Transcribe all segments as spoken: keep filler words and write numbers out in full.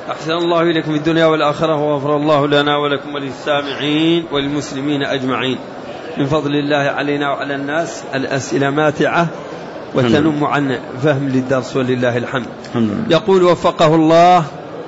أحسن الله إليكم في الدنيا والآخرة، وغفر الله لنا ولكم وللسامعين والمسلمين أجمعين. من فضل الله علينا وعلى الناس الأسئلة ماتعة وتنم عن فهم للدرس ولله الحمد. يقول وفقه الله: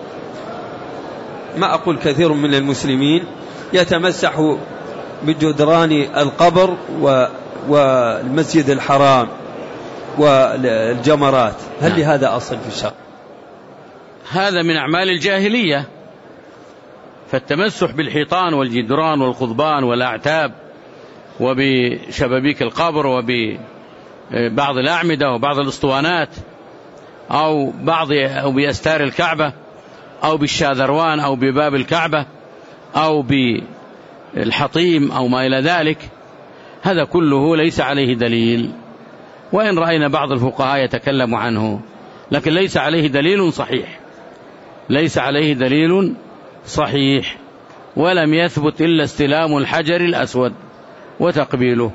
ما أقول كثير من المسلمين يتمسح بجدران القبر والمسجد الحرام والجمرات، هل لهذا أصل في الشرع؟ هذا من أعمال الجاهلية، فالتمسح بالحيطان والجدران والقضبان والأعتاب وبشبابيك القبر وببعض الأعمدة وبعض الأسطوانات أو بعض أو بأستار الكعبة أو بالشاذروان أو بباب الكعبة أو بالحطيم أو ما إلى ذلك، هذا كله ليس عليه دليل، وإن رأينا بعض الفقهاء يتكلم عنه، لكن ليس عليه دليل صحيح، ليس عليه دليل صحيح، ولم يثبت إلا استلام الحجر الأسود وتقبيله.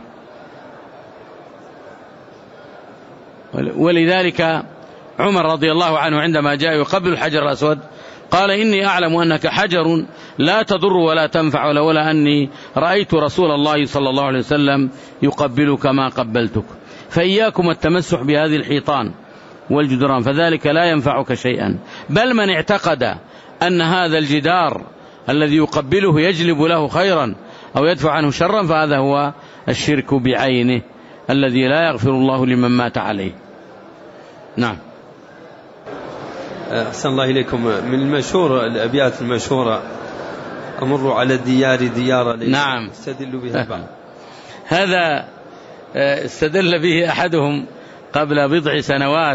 ولذلك عمر رضي الله عنه عندما جاء يقبل الحجر الأسود قال: إني أعلم أنك حجر لا تضر ولا تنفع، ولولا أني رأيت رسول الله صلى الله عليه وسلم يقبلك ما قبلتك، فإياكم التمسح بهذه الحيطان والجدران، فذلك لا ينفعك شيئا، بل من اعتقد أن هذا الجدار الذي يقبله يجلب له خيرا أو يدفع عنه شرا فهذا هو الشرك بعينه الذي لا يغفر الله لمن مات عليه. نعم. أحسن الله إليكم. من المشهور الأبيات المشهورة: أمر على الديار ديار ليس. نعم. استدل به بعض. هذا استدل به أحدهم قبل بضع سنوات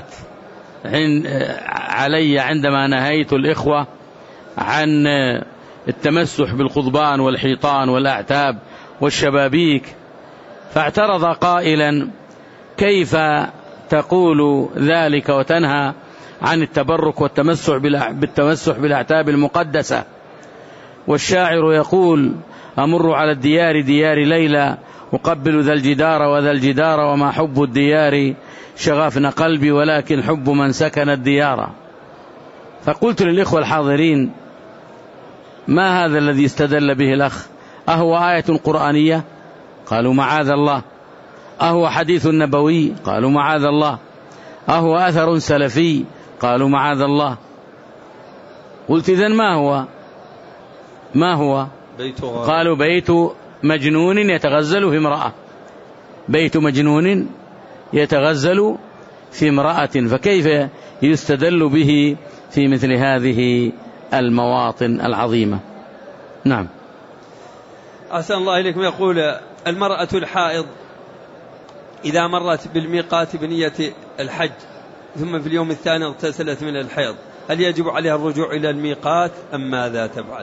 علي عندما نهيت الإخوة عن التمسح بالقضبان والحيطان والأعتاب والشبابيك، فاعترض قائلا: كيف تقول ذلك وتنهى عن التبرك والتمسح بالتمسح بالأعتاب المقدسة؟ والشاعر يقول: أمر على الديار ديار ليلى أقبل ذا الجدار وذا الجدار، وما حب الديار شغفنا قلبي ولكن حب من سكن الديار. فقلت للإخوة الحاضرين: ما هذا الذي استدل به الأخ؟ أهو آية قرآنية؟ قالوا معاذ الله. أهو حديث نبوي؟ قالوا معاذ الله. أهو أثر سلفي؟ قالوا معاذ الله. قلت: إذن ما هو؟ ما هو؟ قالوا: بيت مجنون يتغزل في امرأة. بيت مجنون يتغزل في امرأة، فكيف يستدل به في مثل هذه المواطن العظيمة؟ نعم. أحسن الله إليكم. يقول: المرأة الحائض إذا مرت بالميقات بنية الحج ثم في اليوم الثاني اغتسلت من الحيض، هل يجب عليها الرجوع إلى الميقات أم ماذا تفعل؟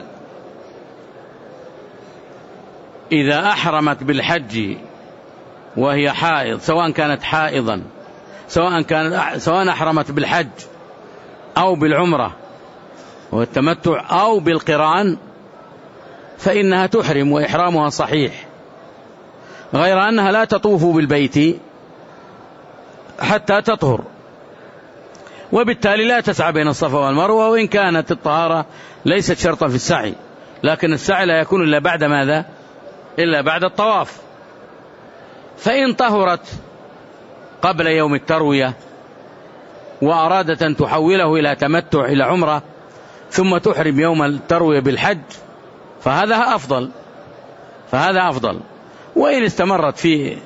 إذا أحرمت بالحج وهي حائض، سواء كانت حائضا سواء كانت سواء أحرمت بالحج أو بالعمرة والتمتع أو بالقران، فإنها تحرم وإحرامها صحيح، غير أنها لا تطوف بالبيت حتى تطهر، وبالتالي لا تسعى بين الصفا والمروة، وإن كانت الطهارة ليست شرطا في السعي، لكن السعي لا يكون إلا بعد ماذا؟ إلا بعد الطواف. فإن طهرت قبل يوم التروية وأرادت أن تحوله إلى تمتع إلى عمرة ثم تحرم يوم التروية بالحج فهذا أفضل، فهذا أفضل. وإن استمرت في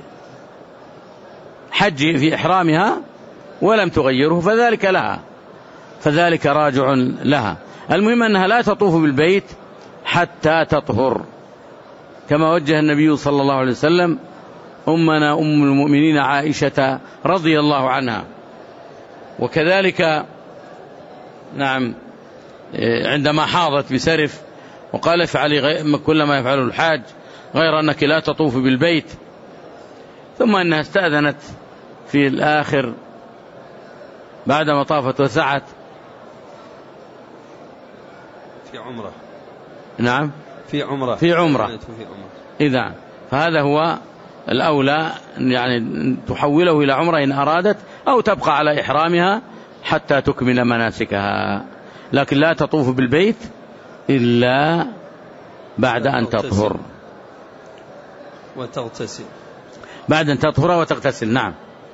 حج في إحرامها ولم تغيره فذلك لها، فذلك راجع لها. المهم أنها لا تطوف بالبيت حتى تطهر، كما وجه النبي صلى الله عليه وسلم أمنا أم المؤمنين عائشة رضي الله عنها. وكذلك نعم عندما حاضت بسرف وقال: افعلي كل ما يفعله الحاج غير أنك لا تطوف بالبيت، ثم أنها استأذنت في الآخر بعدما طافت وسعت في عمره. نعم في عمره في عمره إذا فهذا هو الأولى، يعني تحوله إلى عمرة إن أرادت، أو تبقى على إحرامها حتى تكمل مناسكها. لكن لا تطوف بالبيت إلا بعد أن تطهر وتغتسل، بعد أن تطهر وتغتسل. نعم.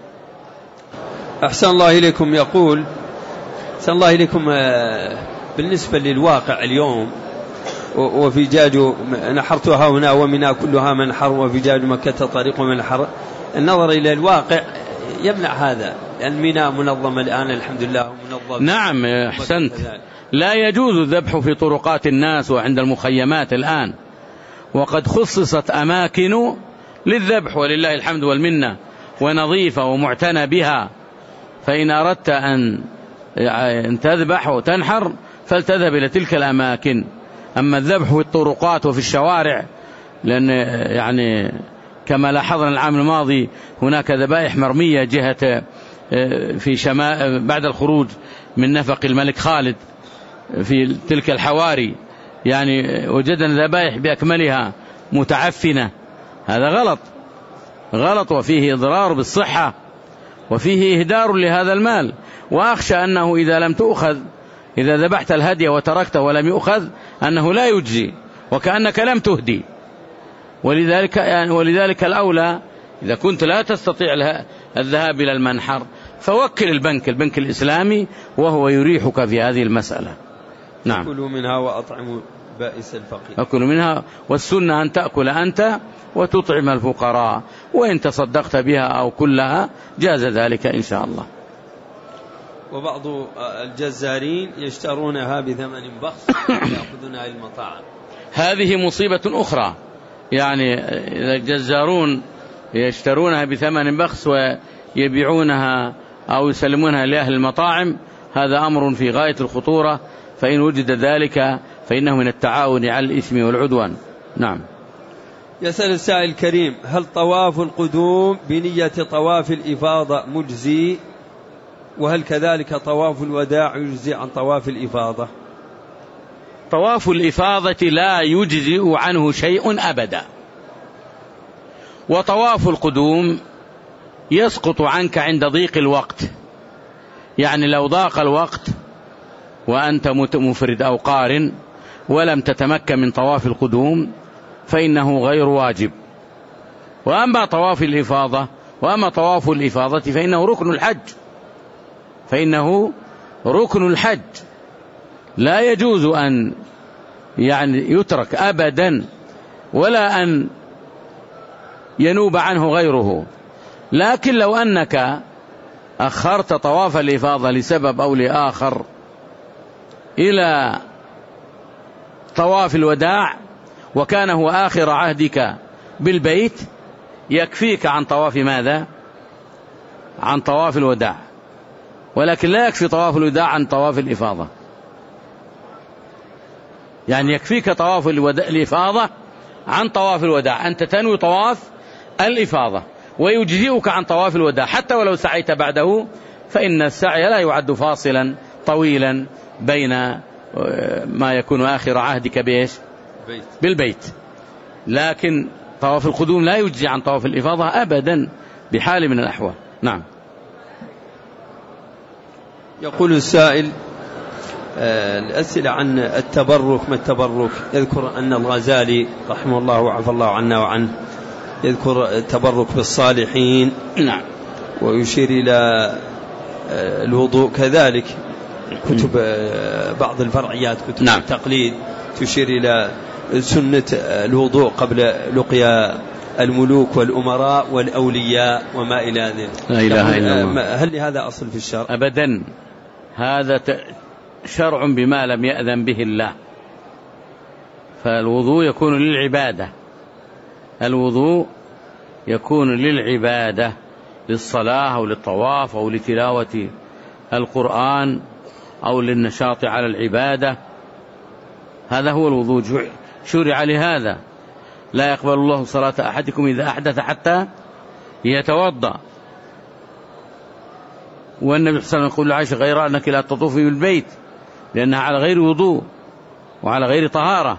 أحسن الله إليكم. يقول أحسن الله إليكم، بالنسبة للواقع اليوم، وفجاج نحرتها هنا ومنها كلها منحر، وفجاج مكة طريق منحر. النظر إلى الواقع يمنع هذا، لأن منى منظمة الآن الحمد لله منظمة. نعم أحسنت. لا يجوز الذبح في طرقات الناس وعند المخيمات الآن، وقد خصصت أماكن للذبح ولله الحمد والمنة، ونظيفة ومعتنى بها. فإن أردت أن تذبح وتنحر فلتذهب إلى تلك الأماكن. أما الذبح في الطرقات وفي الشوارع، لأن يعني كما لاحظنا العام الماضي هناك ذبائح مرمية جهة في شمال بعد الخروج من نفق الملك خالد في تلك الحواري، يعني وجدنا ذبائح بأكملها متعفنة. هذا غلط غلط وفيه إضرار بالصحة وفيه إهدار لهذا المال. وأخشى أنه إذا لم تؤخذ، إذا ذبحت الهدي وتركته ولم يؤخذ، أنه لا يجزي وكأنك لم تهدي. ولذلك يعني ولذلك الأولى إذا كنت لا تستطيع الذهاب إلى المنحر فوكل البنك البنك الإسلامي وهو يريحك في هذه المسألة. نعم. أكلوا منها وأطعموا بائس الفقير. أكلوا منها، والسنة أن تأكل أنت وتطعم الفقراء، وإن تصدقت بها أو كلها جاز ذلك إن شاء الله. وبعض الجزارين يشترونها بثمن بخس يأخذونها المطاعم. هذه مصيبة أخرى، يعني الجزارون يشترونها بثمن بخس ويبيعونها أو يسلمونها لأهل المطاعم. هذا أمر في غاية الخطورة، فإن وجد ذلك فإنه من التعاون على الإثم والعدوان. نعم. يسأل السائل الكريم: هل طواف القدوم بنية طواف الإفاضة مجزي؟ وهل كذلك طواف الوداع يجزي عن طواف الإفاضة؟ طواف الإفاضة لا يجزئ عنه شيء أبدا، وطواف القدوم يسقط عنك عند ضيق الوقت. يعني لو ضاق الوقت وأنت مفرد أو قارن ولم تتمكن من طواف القدوم فإنه غير واجب. وأما طواف الإفاضة وأما طواف الإفاضة فإنه ركن الحج، فإنه ركن الحج لا يجوز أن يعني يترك أبدا، ولا أن ينوب عنه غيره. لكن لو أنك أخرت طواف الإفاضة لسبب أو لآخر إلى طواف الوداع وكان هو آخر عهدك بالبيت يكفيك عن طواف ماذا؟ عن طواف الوداع، ولكن لا يكفي طواف الوداع عن طواف الإفاضة. يعني يكفيك طواف الإفاضة عن طواف الوداع، أنت تنوي طواف الإفاضة ويجزئك عن طواف الوداع حتى ولو سعيت بعده، فإن السعي لا يعد فاصلا طويلا بين ما يكون آخر عهدك بإيش؟ بالبيت. لكن طواف القدوم لا يجزي عن طواف الإفاضة أبدا بحال من الأحوال. نعم. يقول السائل: الأسئلة عن التبرك، ما التبرك؟ يذكر أن الغزالي رحمه الله وعفى الله عنا وعنه يذكر التبرك بالصالحين. نعم. ويشير إلى الوضوء كذلك. كتب بعض الفرعيات كتب نعم. التقليد تشير إلى سنة الوضوء قبل لقيا الملوك والأمراء والأولياء وما إلى ذلك. لا إله إلا الله. هل لهذا أصل في الشرع؟ أبدا، هذا شرع بما لم يأذن به الله. فالوضوء يكون للعبادة، الوضوء يكون للعبادة، للصلاة أو للطواف أو لتلاوة القرآن أو للنشاط على العبادة. هذا هو الوضوء، شرع لهذا. لا يقبل الله صلاة أحدكم إذا أحدث حتى يتوضأ. والنبي صلى الله عليه وسلم يقول لعائشة: غير أنك لا تطوفي بالبيت، لأنها على غير وضوء وعلى غير طهارة.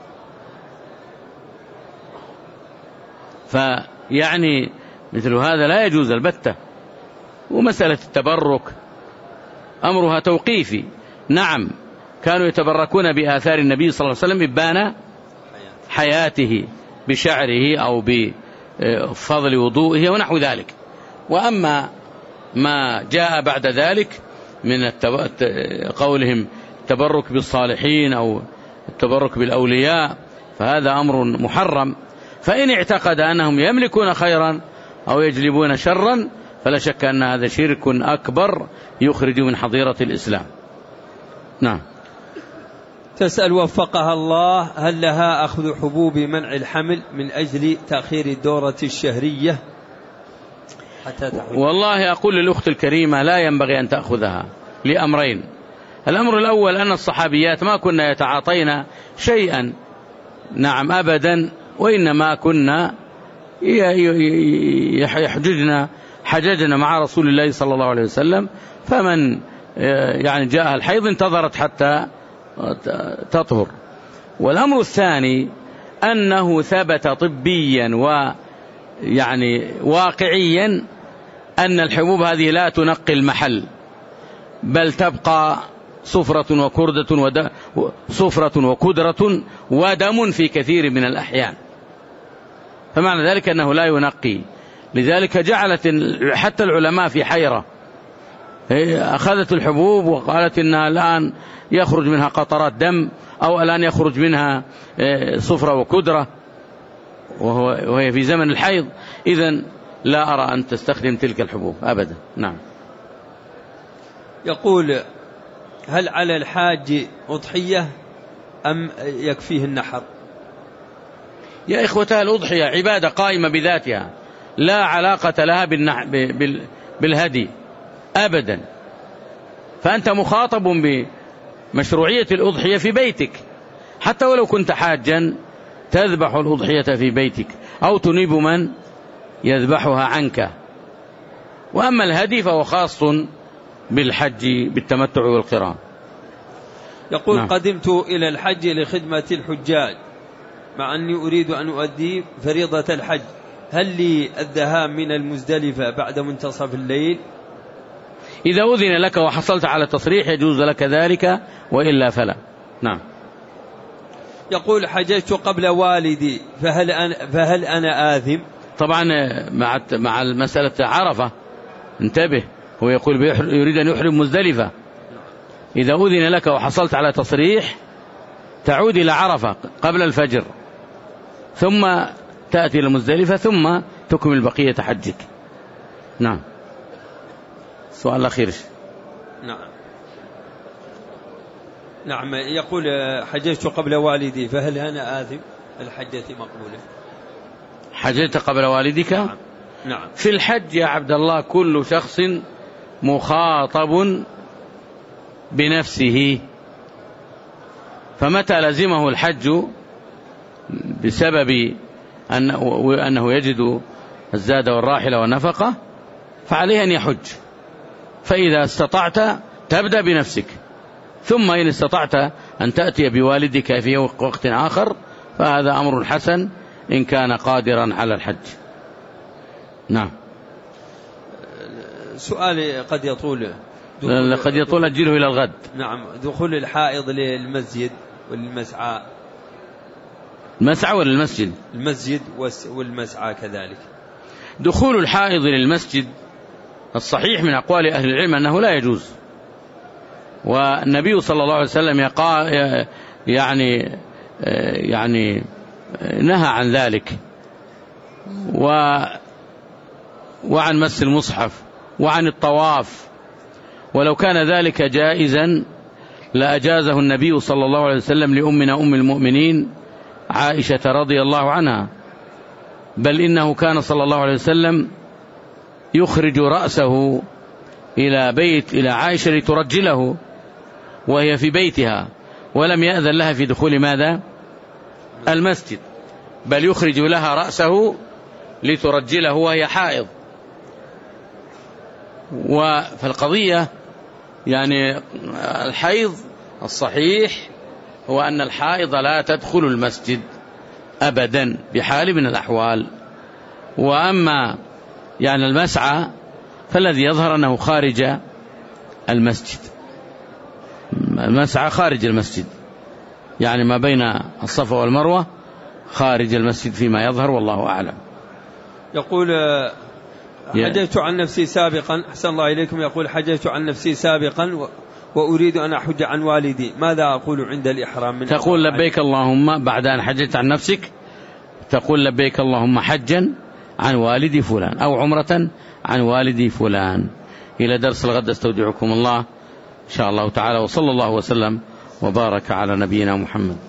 فيعني مثل هذا لا يجوز البتة. ومسألة التبرك أمرها توقيفي. نعم، كانوا يتبركون بآثار النبي صلى الله عليه وسلم إبان حياته بشعره أو بفضل وضوئه ونحو ذلك. وأما ما جاء بعد ذلك من قولهم التبرك بالصالحين أو التبرك بالأولياء فهذا أمر محرم. فإن اعتقد أنهم يملكون خيرا أو يجلبون شرا فلا شك أن هذا شرك أكبر يخرج من حظيرة الإسلام. نعم. تسأل وفقها الله: هل لها أخذ حبوب منع الحمل من أجل تأخير الدورة الشهرية حتى تحمل؟ والله أقول للأخت الكريمة لا ينبغي أن تأخذها لأمرين. الأمر الأول أن الصحابيات ما كنا يتعاطين شيئا، نعم أبدا، وإنما كنا يحججنا حججنا مع رسول الله صلى الله عليه وسلم، فمن يعني جاءها الحيض انتظرت حتى تطهر. والأمر الثاني أنه ثبت طبيا ويعني واقعيا أن الحبوب هذه لا تنقي المحل، بل تبقى صفرة وكردة ود... صفرة وكدرة ودم في كثير من الأحيان، فمعنى ذلك أنه لا ينقي. لذلك جعلت حتى العلماء في حيرة، أخذت الحبوب وقالت إنها الآن يخرج منها قطرات دم أو الآن يخرج منها صفرة وكدرة وهي في زمن الحيض، إذن لا أرى أن تستخدم تلك الحبوب أبدا. نعم. يقول: هل على الحاج أضحية أم يكفيه النحر؟ يا إخوتها، الأضحية عبادة قائمة بذاتها لا علاقة لها بالهدي أبدا، فأنت مخاطب بمشروعية الأضحية في بيتك، حتى ولو كنت حاجا تذبح الأضحية في بيتك أو تنيب من يذبحها عنك. وأما الهدي فهو خاص بالحج بالتمتع والقران. يقول: نعم. قدمت إلى الحج لخدمة الحجاج مع أني أريد أن أؤدي فريضة الحج، هل لي الذهاب من المزدلفة بعد منتصف الليل؟ إذا أذن لك وحصلت على تصريح يجوز لك ذلك، وإلا فلا. نعم. يقول: حججت قبل والدي فهل أنا, فهل أنا آثم؟ طبعا مع مع المسألة عرفة انتبه، هو يقول يريد أن يحرم مزدلفة. إذا أذن لك وحصلت على تصريح تعود إلى عرفة قبل الفجر، ثم تأتي إلى مزدلفة، ثم تكمل بقية حجك. نعم. السؤال الأخير. نعم. نعم. يقول: حججت قبل والدي فهل أنا آثم؟ الحجة مقبولة. حججت قبل والدك؟ نعم. نعم. في الحج يا عبد الله كل شخص مخاطب بنفسه، فمتى لزمه الحج بسبب أنه يجد الزاد والراحلة والنفقة فعليه أن يحج. فإذا استطعت تبدأ بنفسك، ثم إن استطعت أن تأتي بوالدك في وقت آخر فهذا أمر حسن إن كان قادرا على الحج. نعم. سؤالي قد يطول قد يطول أجله إلى الغد. نعم. دخول الحائض للمسجد والمسعى. المسعى ولا المسجد؟ المسجد والمسعى كذلك. دخول الحائض للمسجد الصحيح من أقوال أهل العلم أنه لا يجوز، والنبي صلى الله عليه وسلم يقال يعني يعني نهى عن ذلك، و وعن مس المصحف وعن الطواف، ولو كان ذلك جائزا لأجازه النبي صلى الله عليه وسلم لأمنا أم المؤمنين عائشة رضي الله عنها، بل إنه كان صلى الله عليه وسلم يخرج رأسه إلى بيت إلى عائشة لترجله وهي في بيتها، ولم يأذن لها في دخول ماذا؟ المسجد، بل يخرج لها رأسه لترجله وهي حائض. وفالقضية يعني الحيض الصحيح هو أن الحائض لا تدخل المسجد أبدا بحال من الأحوال. وأما يعني المسعى فالذي يظهر أنه خارج المسجد المسعى خارج المسجد، يعني ما بين الصفا والمروة خارج المسجد فيما يظهر، والله أعلم. يقول حججت عن نفسي سابقا، أحسن الله إليكم، يقول حججت عن نفسي سابقا وأريد أن أحج عن والدي، ماذا أقول عند الإحرام؟ من تقول لبيك اللهم بعد أن حججت عن نفسك، تقول لبيك اللهم حجا عن والدي فلان أو عمرة عن والدي فلان. إلى درس الغد استودعكم الله إن شاء الله تعالى، وصلى الله وسلم وبارك على نبينا محمد.